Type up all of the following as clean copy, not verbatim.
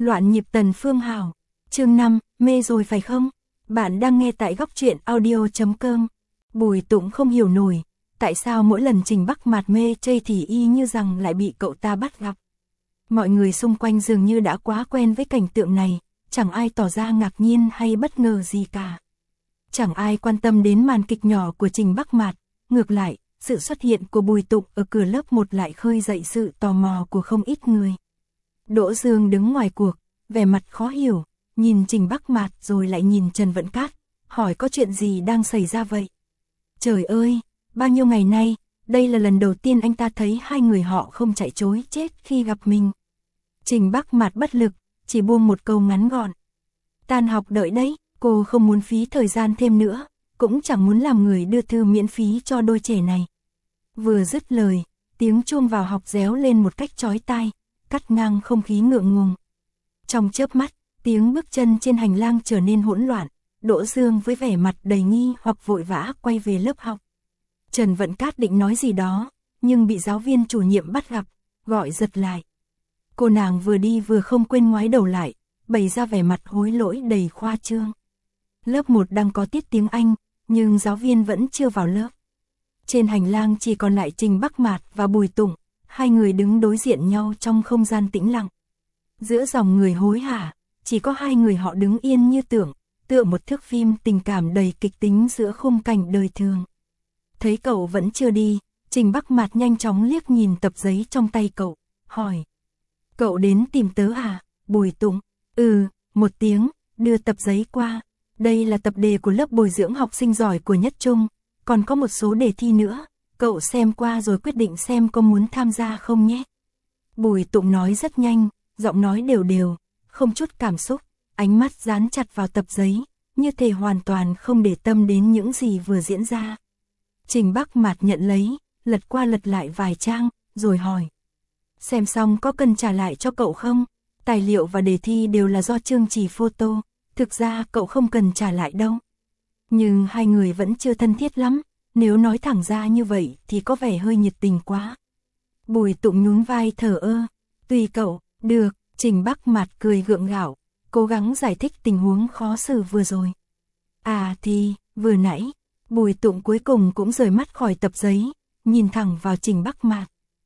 Loạn nhịp Tần Phương Hảo. Chương 5, mê rồi phải không? Bạn đang nghe tại góc truyện audio.com. Bùi Tụng không hiểu nổi, tại sao mỗi lần Trình Bắc Mạt mê chơi thì y như rằng lại bị cậu ta bắt gặp. Mọi người xung quanh dường như đã quá quen với cảnh tượng này, chẳng ai tỏ ra ngạc nhiên hay bất ngờ gì cả. Chẳng ai quan tâm đến màn kịch nhỏ của Trình Bắc Mạt, ngược lại, sự xuất hiện của Bùi Tụng ở cửa lớp 1 lại khơi dậy sự tò mò của không ít người. Đỗ Dương đứng ngoài cuộc, vẻ mặt khó hiểu, nhìn Trình Bắc Mạt rồi lại nhìn Trần Vận Cát, hỏi có chuyện gì đang xảy ra vậy? Trời ơi, bao nhiêu ngày nay, đây là lần đầu tiên anh ta thấy hai người họ không chạy trối chết khi gặp mình. Trình Bắc Mạt bất lực, chỉ buông một câu ngắn gọn. Tan học đợi đấy, cô không muốn phí thời gian thêm nữa, cũng chẳng muốn làm người đưa thư miễn phí cho đôi trẻ này. Vừa dứt lời, tiếng chuông vào học réo lên một cách chói tai, cắt ngang không khí ngượng ngùng. Trong chớp mắt, tiếng bước chân trên hành lang trở nên hỗn loạn, Đỗ Dương với vẻ mặt đầy nghi hoặc vội vã quay về lớp học. Trần Vận Cát định nói gì đó, nhưng bị giáo viên chủ nhiệm bắt gặp, gọi giật lại. Cô nàng vừa đi vừa không quên ngoái đầu lại, bày ra vẻ mặt hối lỗi đầy khoa trương. Lớp 1 đang có tiết tiếng Anh, nhưng giáo viên vẫn chưa vào lớp. Trên hành lang chỉ còn lại Trình Bắc Mạt và Bùi Tụng, hai người đứng đối diện nhau trong không gian tĩnh lặng. Giữa dòng người hối hả, chỉ có hai người họ đứng yên như tựa một thước phim tình cảm đầy kịch tính giữa khung cảnh đời thường. Thấy cậu vẫn chưa đi, Trình Bắc Mạt nhanh chóng liếc nhìn tập giấy trong tay cậu, hỏi. Cậu đến tìm tớ à? Bùi Tụng, một tiếng, đưa tập giấy qua. Đây là tập đề của lớp bồi dưỡng học sinh giỏi của Nhất Trung, còn có một số đề thi nữa, cậu xem qua rồi quyết định xem có muốn tham gia không nhé. Bùi Tụng nói rất nhanh, giọng nói đều đều, không chút cảm xúc, ánh mắt dán chặt vào tập giấy, như thể hoàn toàn không để tâm đến những gì vừa diễn ra. Trình Bắc Mạt nhận lấy, lật qua lật lại vài trang, rồi hỏi. Xem xong có cần trả lại cho cậu không? Tài liệu và đề thi đều là do Trương Trì photo, thực ra cậu không cần trả lại đâu. Nhưng hai người vẫn chưa thân thiết lắm, nếu nói thẳng ra như vậy thì có vẻ hơi nhiệt tình quá. Bùi Tụng nhún vai thở ơ, tùy cậu, được. Trình Bắc Mạt cười gượng gạo, cố gắng giải thích tình huống khó xử vừa rồi. À thì, vừa nãy, Bùi Tụng cuối cùng cũng rời mắt khỏi tập giấy, nhìn thẳng vào Trình Bắc Mạt.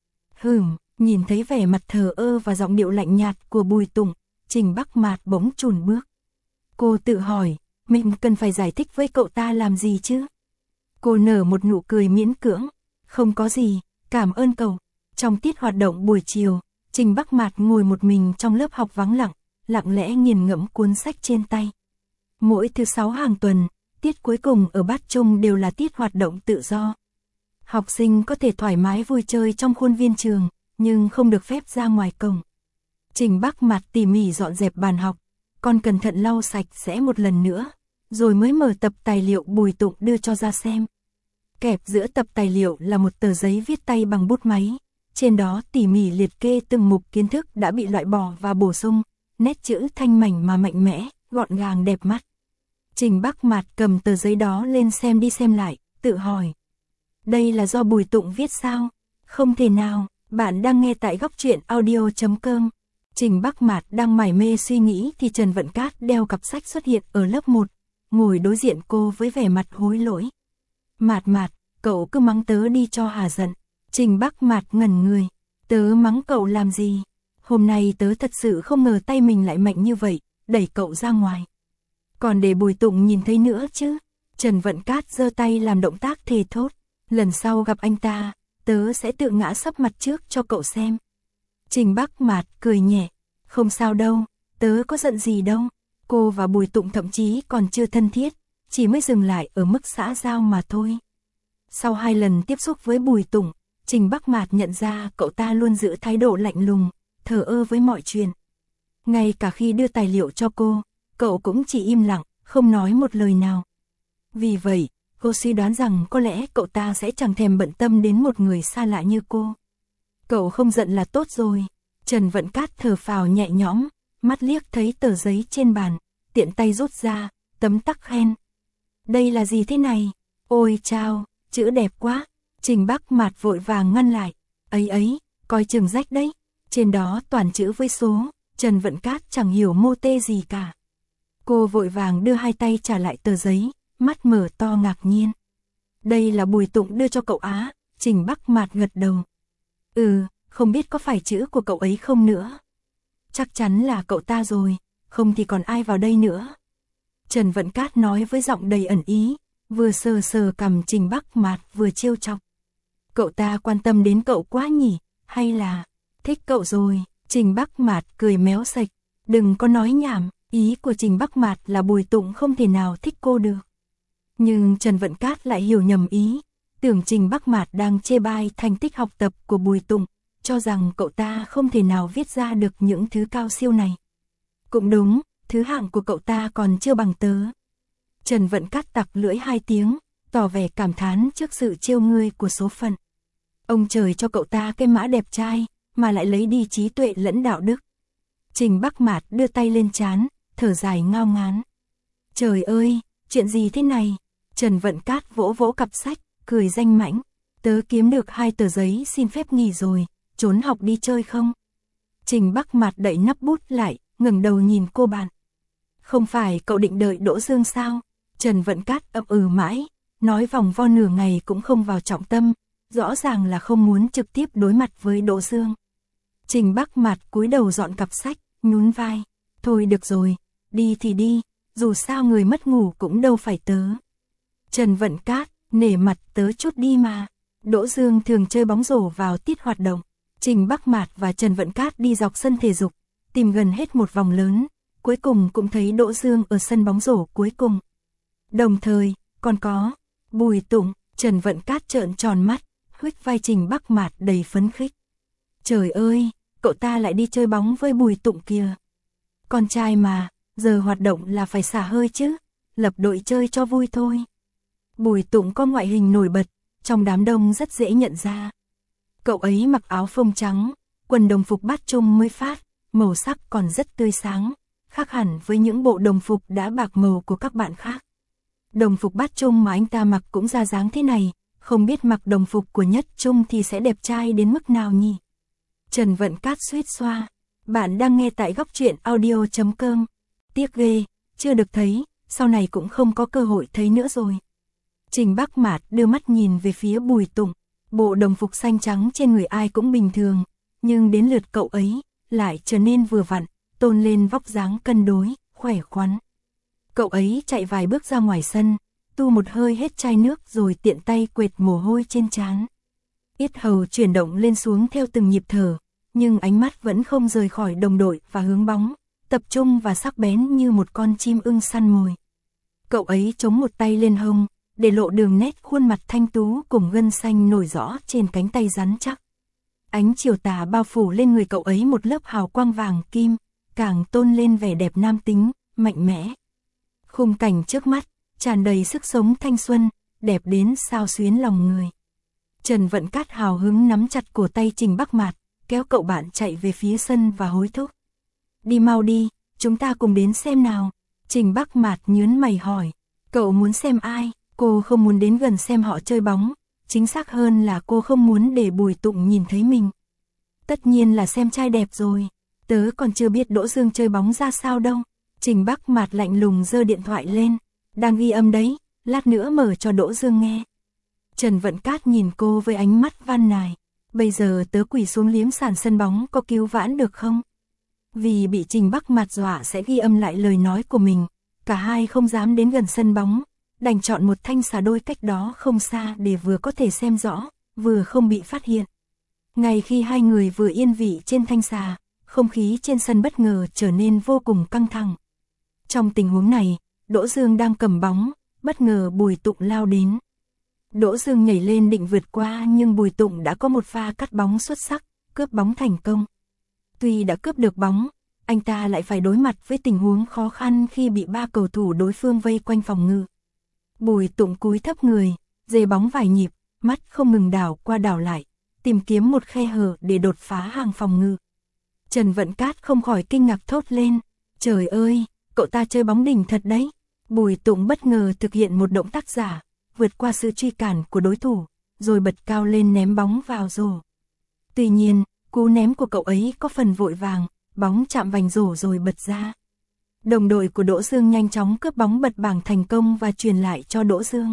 Nhìn thấy vẻ mặt thờ ơ và giọng điệu lạnh nhạt của Bùi Tụng, Trình Bắc Mạt bỗng chùn bước. Cô tự hỏi, mình cần phải giải thích với cậu ta làm gì chứ? Cô nở một nụ cười miễn cưỡng, không có gì, cảm ơn cậu. Trong tiết hoạt động buổi chiều, Trình Bắc Mạt ngồi một mình trong lớp học vắng lặng, lặng lẽ nghiền ngẫm cuốn sách trên tay. Mỗi thứ 6 hàng tuần, tiết cuối cùng ở Bát Trung đều là tiết hoạt động tự do. Học sinh có thể thoải mái vui chơi trong khuôn viên trường, nhưng không được phép ra ngoài cổng. Trình Bắc Mạt tỉ mỉ dọn dẹp bàn học, còn cẩn thận lau sạch sẽ một lần nữa, rồi mới mở tập tài liệu Bùi Tụng đưa cho ra xem. Kẹp giữa tập tài liệu là một tờ giấy viết tay bằng bút máy, trên đó tỉ mỉ liệt kê từng mục kiến thức đã bị loại bỏ và bổ sung, nét chữ thanh mảnh mà mạnh mẽ, gọn gàng đẹp mắt. Trình Bắc Mạt cầm tờ giấy đó lên xem đi xem lại, tự hỏi. Đây là do Bùi Tụng viết sao? Không thể nào, bạn đang nghe tại góc truyện audio.com. Trình Bắc Mạt đang mải mê suy nghĩ thì Trần Vận Cát đeo cặp sách xuất hiện ở lớp 1, ngồi đối diện cô với vẻ mặt hối lỗi. Mạt Mạt, cậu cứ mắng tớ đi cho hả giận. Trình Bắc Mạt ngẩn người. Tớ mắng cậu làm gì? Hôm nay tớ thật sự không ngờ tay mình lại mạnh như vậy, đẩy cậu ra ngoài. Còn để Bùi Tụng nhìn thấy nữa chứ. Trần Vận Cát giơ tay làm động tác thề thốt. Lần sau gặp anh ta, tớ sẽ tự ngã sấp mặt trước cho cậu xem. Trình Bắc Mạt cười nhẹ. Không sao đâu, tớ có giận gì đâu. Cô và Bùi Tụng thậm chí còn chưa thân thiết, chỉ mới dừng lại ở mức xã giao mà thôi. Sau 2 lần tiếp xúc với Bùi Tụng, Trình Bắc Mạt nhận ra cậu ta luôn giữ thái độ lạnh lùng, thờ ơ với mọi chuyện. Ngay cả khi đưa tài liệu cho cô, cậu cũng chỉ im lặng, không nói một lời nào. Vì vậy, cô suy đoán rằng có lẽ cậu ta sẽ chẳng thèm bận tâm đến một người xa lạ như cô. Cậu không giận là tốt rồi. Trần Vận Cát thở phào nhẹ nhõm, mắt liếc thấy tờ giấy trên bàn, tiện tay rút ra, tấm tắc khen. Đây là gì thế này? Ôi chao, chữ đẹp quá. Trình Bắc Mạt vội vàng ngăn lại. Ấy, coi chừng rách đấy. Trên đó toàn chữ với số, Trần Vận Cát chẳng hiểu mô tê gì cả. Cô vội vàng đưa hai tay trả lại tờ giấy, mắt mở to ngạc nhiên. Đây là Bùi Tụng đưa cho cậu á, Trình Bắc Mạt gật đầu. Không biết có phải chữ của cậu ấy không nữa. Chắc chắn là cậu ta rồi, không thì còn ai vào đây nữa. Trần Vận Cát nói với giọng đầy ẩn ý, vừa sờ sờ cằm Trình Bắc Mạt vừa trêu chọc. Cậu ta quan tâm đến cậu quá nhỉ, hay là thích cậu rồi? Trình Bắc Mạt cười méo sạch, đừng có nói nhảm, ý của Trình Bắc Mạt là Bùi Tụng không thể nào thích cô được. Nhưng Trần Vận Cát lại hiểu nhầm ý, tưởng Trình Bắc Mạt đang chê bai thành tích học tập của Bùi Tụng, cho rằng cậu ta không thể nào viết ra được những thứ cao siêu này. Cũng đúng, thứ hạng của cậu ta còn chưa bằng tớ. Trần Vận Cát tặc lưỡi hai tiếng, tỏ vẻ cảm thán trước sự trêu ngươi của số phận. Ông trời cho cậu ta cái mã đẹp trai, mà lại lấy đi trí tuệ lẫn đạo đức. Trình Bắc Mạt đưa tay lên trán, thở dài ngao ngán. Trời ơi, chuyện gì thế này? Trần Vận Cát vỗ vỗ cặp sách, cười danh mãnh. Tớ kiếm được 2 tờ giấy xin phép nghỉ rồi, trốn học đi chơi không? Trình Bắc Mạt đậy nắp bút lại, ngẩng đầu nhìn cô bạn. Không phải cậu định đợi Đỗ Dương sao? Trần Vận Cát ậm mãi, nói vòng vo nửa ngày cũng không vào trọng tâm, rõ ràng là không muốn trực tiếp đối mặt với Đỗ Dương. Trình Bắc Mạt cúi đầu dọn cặp sách, nhún vai. Thôi được rồi, đi thì đi, dù sao người mất ngủ cũng đâu phải tớ. Trần Vận Cát, nể mặt tớ chút đi mà. Đỗ Dương thường chơi bóng rổ vào tiết hoạt động. Trình Bắc Mạt và Trần Vận Cát đi dọc sân thể dục, tìm gần hết một vòng lớn, cuối cùng cũng thấy Đỗ Dương ở sân bóng rổ cuối cùng. Đồng thời, còn có Bùi Tụng. Trần Vận Cát trợn tròn mắt, huých vai Trình Bắc Mạt đầy phấn khích. Trời ơi, cậu ta lại đi chơi bóng với Bùi Tụng kìa. Con trai mà, giờ hoạt động là phải xả hơi chứ, lập đội chơi cho vui thôi. Bùi Tụng có ngoại hình nổi bật, trong đám đông rất dễ nhận ra. Cậu ấy mặc áo phông trắng, quần đồng phục bát trung mới phát, màu sắc còn rất tươi sáng, khác hẳn với những bộ đồng phục đã bạc màu của các bạn khác. Đồng phục bát trung mà anh ta mặc cũng ra dáng thế này, không biết mặc đồng phục của nhất trung thì sẽ đẹp trai đến mức nào nhỉ? Trần Vận Cát suýt xoa. Bạn đang nghe tại góc truyện audio.com. Tiếc ghê, chưa được thấy, sau này cũng không có cơ hội thấy nữa rồi. Trình Bắc Mạt đưa mắt nhìn về phía Bùi Tụng. Bộ đồng phục xanh trắng trên người ai cũng bình thường, nhưng đến lượt cậu ấy, lại trở nên vừa vặn, tôn lên vóc dáng cân đối, khỏe khoắn. Cậu ấy chạy vài bước ra ngoài sân, tu một hơi hết chai nước rồi tiện tay quệt mồ hôi trên trán. Yết hầu chuyển động lên xuống theo từng nhịp thở, nhưng ánh mắt vẫn không rời khỏi đồng đội và hướng bóng, tập trung và sắc bén như một con chim ưng săn mồi. Cậu ấy chống một tay lên hông, để lộ đường nét khuôn mặt thanh tú cùng gân xanh nổi rõ trên cánh tay rắn chắc. Ánh chiều tà bao phủ lên người cậu ấy một lớp hào quang vàng kim, càng tôn lên vẻ đẹp nam tính, mạnh mẽ. Khung cảnh trước mắt, tràn đầy sức sống thanh xuân, đẹp đến xao xuyến lòng người. Trần Vận Cát hào hứng nắm chặt cổ tay Trình Bắc Mạt, kéo cậu bạn chạy về phía sân và hối thúc. Đi mau đi, chúng ta cùng đến xem nào. Trình Bắc Mạt nhớn mày hỏi, cậu muốn xem ai? Cô không muốn đến gần xem họ chơi bóng, chính xác hơn là cô không muốn để Bùi Tụng nhìn thấy mình. Tất nhiên là xem trai đẹp rồi, tớ còn chưa biết Đỗ Dương chơi bóng ra sao đâu. Trình Bắc Mạt lạnh lùng giơ điện thoại lên, đang ghi âm đấy, lát nữa mở cho Đỗ Dương nghe. Trần Vận Cát nhìn cô với ánh mắt van nài, bây giờ tớ quỳ xuống liếm sàn sân bóng có cứu vãn được không? Vì bị Trình Bắc Mạt dọa sẽ ghi âm lại lời nói của mình, cả hai không dám đến gần sân bóng, đành chọn một thanh xà đôi cách đó không xa để vừa có thể xem rõ, vừa không bị phát hiện. Ngay khi hai người vừa yên vị trên thanh xà, không khí trên sân bất ngờ trở nên vô cùng căng thẳng. Trong tình huống này, Đỗ Dương đang cầm bóng, bất ngờ Bùi Tụng lao đến. Đỗ Dương nhảy lên định vượt qua nhưng Bùi Tụng đã có một pha cắt bóng xuất sắc, cướp bóng thành công. Tuy đã cướp được bóng, anh ta lại phải đối mặt với tình huống khó khăn khi bị 3 cầu thủ đối phương vây quanh phòng ngự. Bùi Tụng cúi thấp người, dê bóng vài nhịp, mắt không ngừng đảo qua đảo lại, tìm kiếm một khe hở để đột phá hàng phòng ngự. Trần Vận Cát không khỏi kinh ngạc thốt lên, trời ơi, cậu ta chơi bóng đỉnh thật đấy. Bùi Tụng bất ngờ thực hiện một động tác giả, vượt qua sự truy cản của đối thủ, rồi bật cao lên ném bóng vào rổ. Tuy nhiên, cú ném của cậu ấy có phần vội vàng, bóng chạm vành rổ rồi bật ra. Đồng đội của Đỗ Dương nhanh chóng cướp bóng bật bảng thành công và truyền lại cho Đỗ Dương.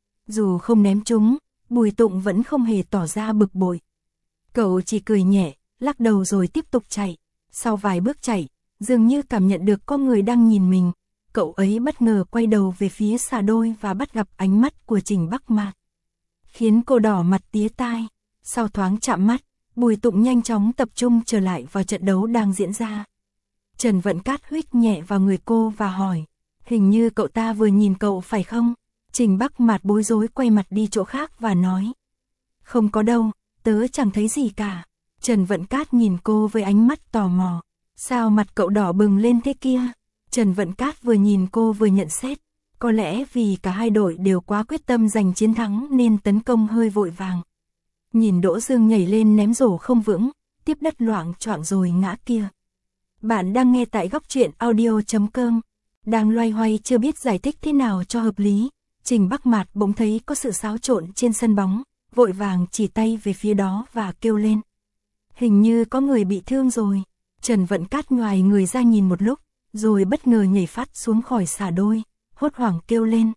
Dù không ném trúng, Bùi Tụng vẫn không hề tỏ ra bực bội. Cậu chỉ cười nhẹ, lắc đầu rồi tiếp tục chạy. Sau vài bước chạy, dường như cảm nhận được có người đang nhìn mình, cậu ấy bất ngờ quay đầu về phía xà đôi và bắt gặp ánh mắt của Trình Bắc Mạc. Khiến cô đỏ mặt tía tai. Sau thoáng chạm mắt, Bùi Tụng nhanh chóng tập trung trở lại vào trận đấu đang diễn ra. Trần Vận Cát huých nhẹ vào người cô và hỏi, hình như cậu ta vừa nhìn cậu phải không? Trình Bắc Mạc bối rối quay mặt đi chỗ khác và nói, không có đâu, tớ chẳng thấy gì cả. Trần Vận Cát nhìn cô với ánh mắt tò mò, sao mặt cậu đỏ bừng lên thế kia? Trần Vận Cát vừa nhìn cô vừa nhận xét, có lẽ vì cả hai đội đều quá quyết tâm giành chiến thắng nên tấn công hơi vội vàng. Nhìn Đỗ Dương nhảy lên ném rổ không vững, tiếp đất loạng choạng rồi ngã kia. Bạn đang nghe tại góc truyện audio.com. Đang loay hoay chưa biết giải thích thế nào cho hợp lý, Trình Bắc Mạc bỗng thấy có sự xáo trộn trên sân bóng, vội vàng chỉ tay về phía đó và kêu lên. Hình như có người bị thương rồi. Trần Vận Cát ngoài người ra nhìn một lúc, rồi bất ngờ nhảy phát xuống khỏi xà đôi, hốt hoảng kêu lên.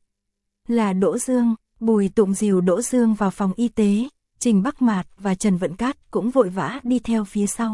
Là Đỗ Dương. Bùi Tụng dìu Đỗ Dương vào phòng y tế, Trình Bắc Mạc và Trần Vận Cát cũng vội vã đi theo phía sau.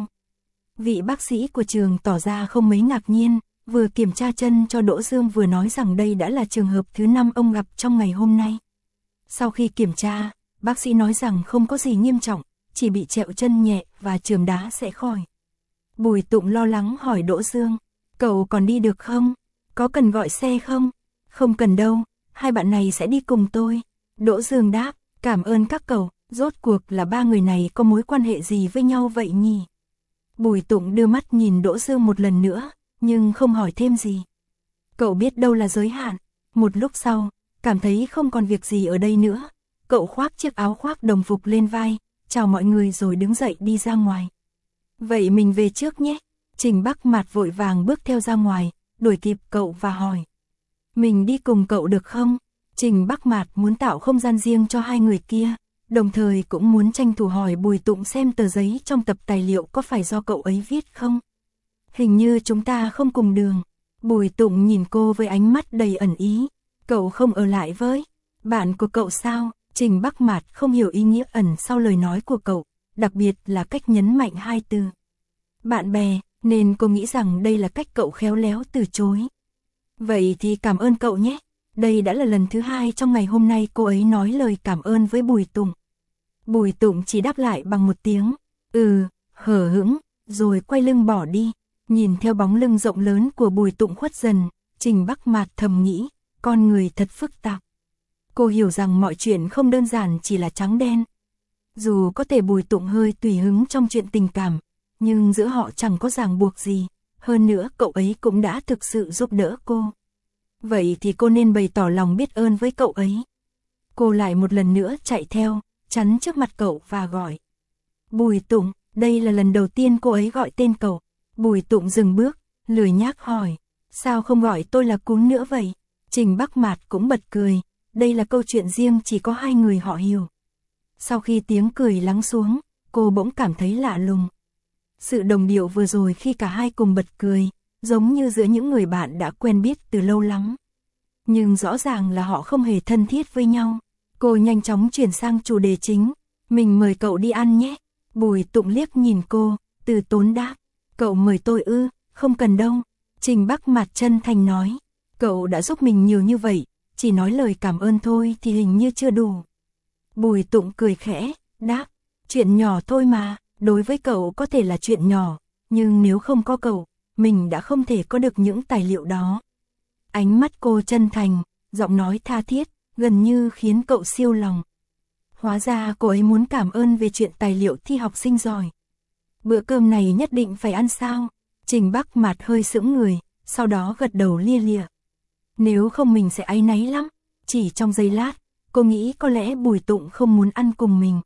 Vị bác sĩ của trường tỏ ra không mấy ngạc nhiên, vừa kiểm tra chân cho Đỗ Dương vừa nói rằng đây đã là trường hợp thứ 5 ông gặp trong ngày hôm nay. Sau khi kiểm tra, bác sĩ nói rằng không có gì nghiêm trọng, chỉ bị trẹo chân nhẹ và chườm đá sẽ khỏi. Bùi Tụng lo lắng hỏi Đỗ Dương, cậu còn đi được không? Có cần gọi xe không? Không cần đâu, hai bạn này sẽ đi cùng tôi. Đỗ Dương đáp, cảm ơn các cậu, rốt cuộc là ba người này có mối quan hệ gì với nhau vậy nhỉ? Bùi Tụng đưa mắt nhìn Đỗ Dương một lần nữa, nhưng không hỏi thêm gì. Cậu biết đâu là giới hạn. Một lúc sau, cảm thấy không còn việc gì ở đây nữa, cậu khoác chiếc áo khoác đồng phục lên vai, chào mọi người rồi đứng dậy đi ra ngoài. Vậy mình về trước nhé. Trình Bắc Mạc vội vàng bước theo ra ngoài, đuổi kịp cậu và hỏi. Mình đi cùng cậu được không? Trình Bắc Mạc muốn tạo không gian riêng cho hai người kia, đồng thời cũng muốn tranh thủ hỏi Bùi Tụng xem tờ giấy trong tập tài liệu có phải do cậu ấy viết không? Hình như chúng ta không cùng đường. Bùi Tụng nhìn cô với ánh mắt đầy ẩn ý. Cậu không ở lại với bạn của cậu sao? Trình Bắc Mạc không hiểu ý nghĩa ẩn sau lời nói của cậu, đặc biệt là cách nhấn mạnh hai từ bạn bè, nên cô nghĩ rằng đây là cách cậu khéo léo từ chối. Vậy thì cảm ơn cậu nhé. Đây đã là lần thứ 2 trong ngày hôm nay cô ấy nói lời cảm ơn với Bùi Tụng. Bùi Tụng chỉ đáp lại bằng một tiếng, hờ hững, rồi quay lưng bỏ đi. Nhìn theo bóng lưng rộng lớn của Bùi Tụng khuất dần, Trình Bắc Mạc thầm nghĩ, con người thật phức tạp. Cô hiểu rằng mọi chuyện không đơn giản chỉ là trắng đen. Dù có thể Bùi Tụng hơi tùy hứng trong chuyện tình cảm, nhưng giữa họ chẳng có ràng buộc gì. Hơn nữa cậu ấy cũng đã thực sự giúp đỡ cô. Vậy thì cô nên bày tỏ lòng biết ơn với cậu ấy. Cô lại một lần nữa chạy theo, chắn trước mặt cậu và gọi. Bùi Tụng, đây là lần đầu tiên cô ấy gọi tên cậu. Bùi Tụng dừng bước, lười nhác hỏi. Sao không gọi tôi là Cún nữa vậy? Trình Bắc Mạc cũng bật cười. Đây là câu chuyện riêng chỉ có hai người họ hiểu. Sau khi tiếng cười lắng xuống, cô bỗng cảm thấy lạ lùng. Sự đồng điệu vừa rồi khi cả hai cùng bật cười, giống như giữa những người bạn đã quen biết từ lâu lắm. Nhưng rõ ràng là họ không hề thân thiết với nhau. Cô nhanh chóng chuyển sang chủ đề chính. Mình mời cậu đi ăn nhé. Bùi Tụng liếc nhìn cô, từ tốn đáp. Cậu mời tôi ư? Không cần đâu. Trình Bắc Mạc chân thành nói. Cậu đã giúp mình nhiều như vậy, chỉ nói lời cảm ơn thôi thì hình như chưa đủ. Bùi Tụng cười khẽ, đáp. Chuyện nhỏ thôi mà, đối với cậu có thể là chuyện nhỏ, nhưng nếu không có cậu, mình đã không thể có được những tài liệu đó. Ánh mắt cô chân thành, giọng nói tha thiết, gần như khiến cậu siêu lòng. Hóa ra cô ấy muốn cảm ơn về chuyện tài liệu thi học sinh giỏi. Bữa cơm này nhất định phải ăn sao? Trình Bắc Mạc hơi sững người, sau đó gật đầu lia lịa. Nếu không mình sẽ áy náy lắm. Chỉ trong giây lát, cô nghĩ có lẽ Bùi Tụng không muốn ăn cùng mình.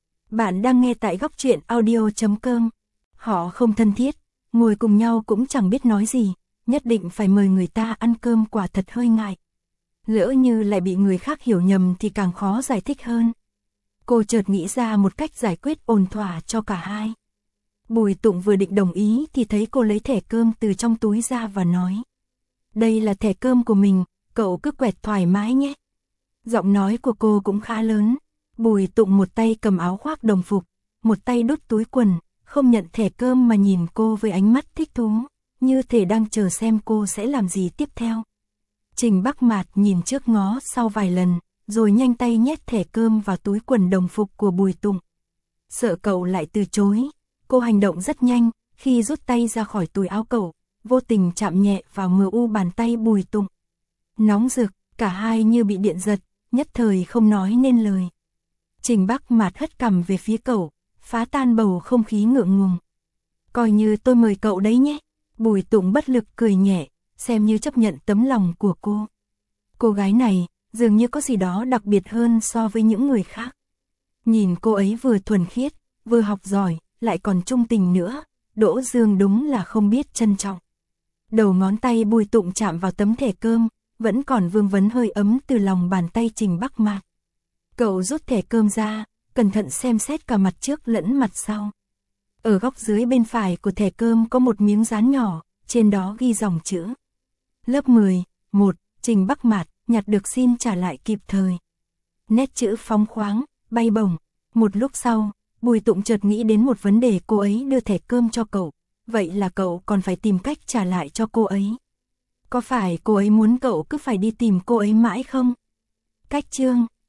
Bạn đang nghe tại góc truyện audio.com. Họ không thân thiết, ngồi cùng nhau cũng chẳng biết nói gì, nhất định phải mời người ta ăn cơm quả thật hơi ngại. Lỡ như lại bị người khác hiểu nhầm thì càng khó giải thích hơn. Cô chợt nghĩ ra một cách giải quyết ổn thỏa cho cả hai. Bùi Tụng vừa định đồng ý thì thấy cô lấy thẻ cơm từ trong túi ra và nói. Đây là thẻ cơm của mình, cậu cứ quẹt thoải mái nhé. Giọng nói của cô cũng khá lớn. Bùi Tụng một tay cầm áo khoác đồng phục, một tay đút túi quần, không nhận thẻ cơm mà nhìn cô với ánh mắt thích thú, như thể đang chờ xem cô sẽ làm gì tiếp theo. Trình Bắc Mạt nhìn trước ngó sau vài lần, rồi nhanh tay nhét thẻ cơm vào túi quần đồng phục của Bùi Tụng. Sợ cậu lại từ chối, cô hành động rất nhanh, khi rút tay ra khỏi túi áo cậu, vô tình chạm nhẹ vào mu bàn tay Bùi Tụng. Nóng rực, cả hai như bị điện giật, nhất thời không nói nên lời. Trình Bắc Mạt hất cằm về phía cậu, phá tan bầu không khí ngượng ngùng. Coi như tôi mời cậu đấy nhé. Bùi Tụng bất lực cười nhẹ, xem như chấp nhận tấm lòng của cô. Cô gái này, dường như có gì đó đặc biệt hơn so với những người khác. Nhìn cô ấy vừa thuần khiết, vừa học giỏi, lại còn trung tình nữa, Đỗ Dương đúng là không biết trân trọng. Đầu ngón tay Bùi Tụng chạm vào tấm thẻ cơm, vẫn còn vương vấn hơi ấm từ lòng bàn tay Trình Bắc Mạt. Cậu rút thẻ cơm ra, cẩn thận xem xét cả mặt trước lẫn mặt sau. Ở góc dưới bên phải của thẻ cơm có một miếng dán nhỏ, trên đó ghi dòng chữ. Lớp 10, 1, Trình Bắc Mạt, nhặt được xin trả lại kịp thời. Nét chữ phóng khoáng, bay bổng. Một lúc sau, Bùi Tụng chợt nghĩ đến một vấn đề, cô ấy đưa thẻ cơm cho cậu. Vậy là cậu còn phải tìm cách trả lại cho cô ấy. Có phải cô ấy muốn cậu cứ phải đi tìm cô ấy mãi không? Cách chương